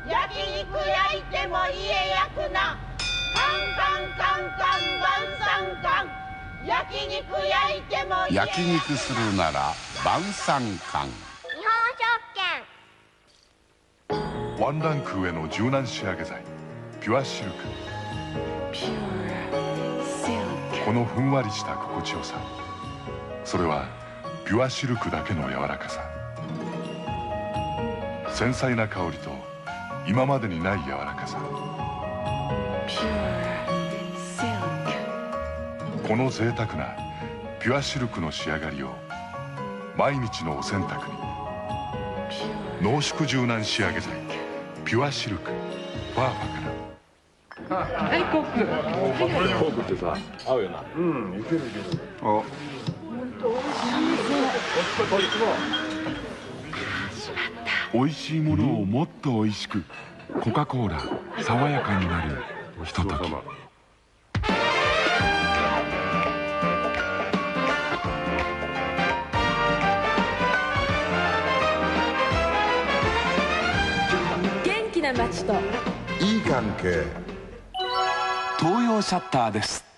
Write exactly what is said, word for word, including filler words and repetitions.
焼肉焼いても家焼くな。カンカンカンカン晩餐館。焼肉焼いても家焼肉するなら晩餐館。 日本食券。 ワンランク上の柔軟仕上げ剤ピュアシルク。このふんわりした心地よさ、それはピュアシルクだけの柔らかさ。繊細な香りと今までにない柔らかさ。この贅沢なピュアシルクの仕上がりを毎日のお洗濯に。濃縮柔軟仕上げ剤ピュアシルクファーファから。 はい、コーク。 コークってさ、合うよな。 うん、いけるいける。 あ、 美味しいものをもっと美味しく、コカ・コーラ爽やかになるひととき。 元気な街といい関係。 東洋シャッターです。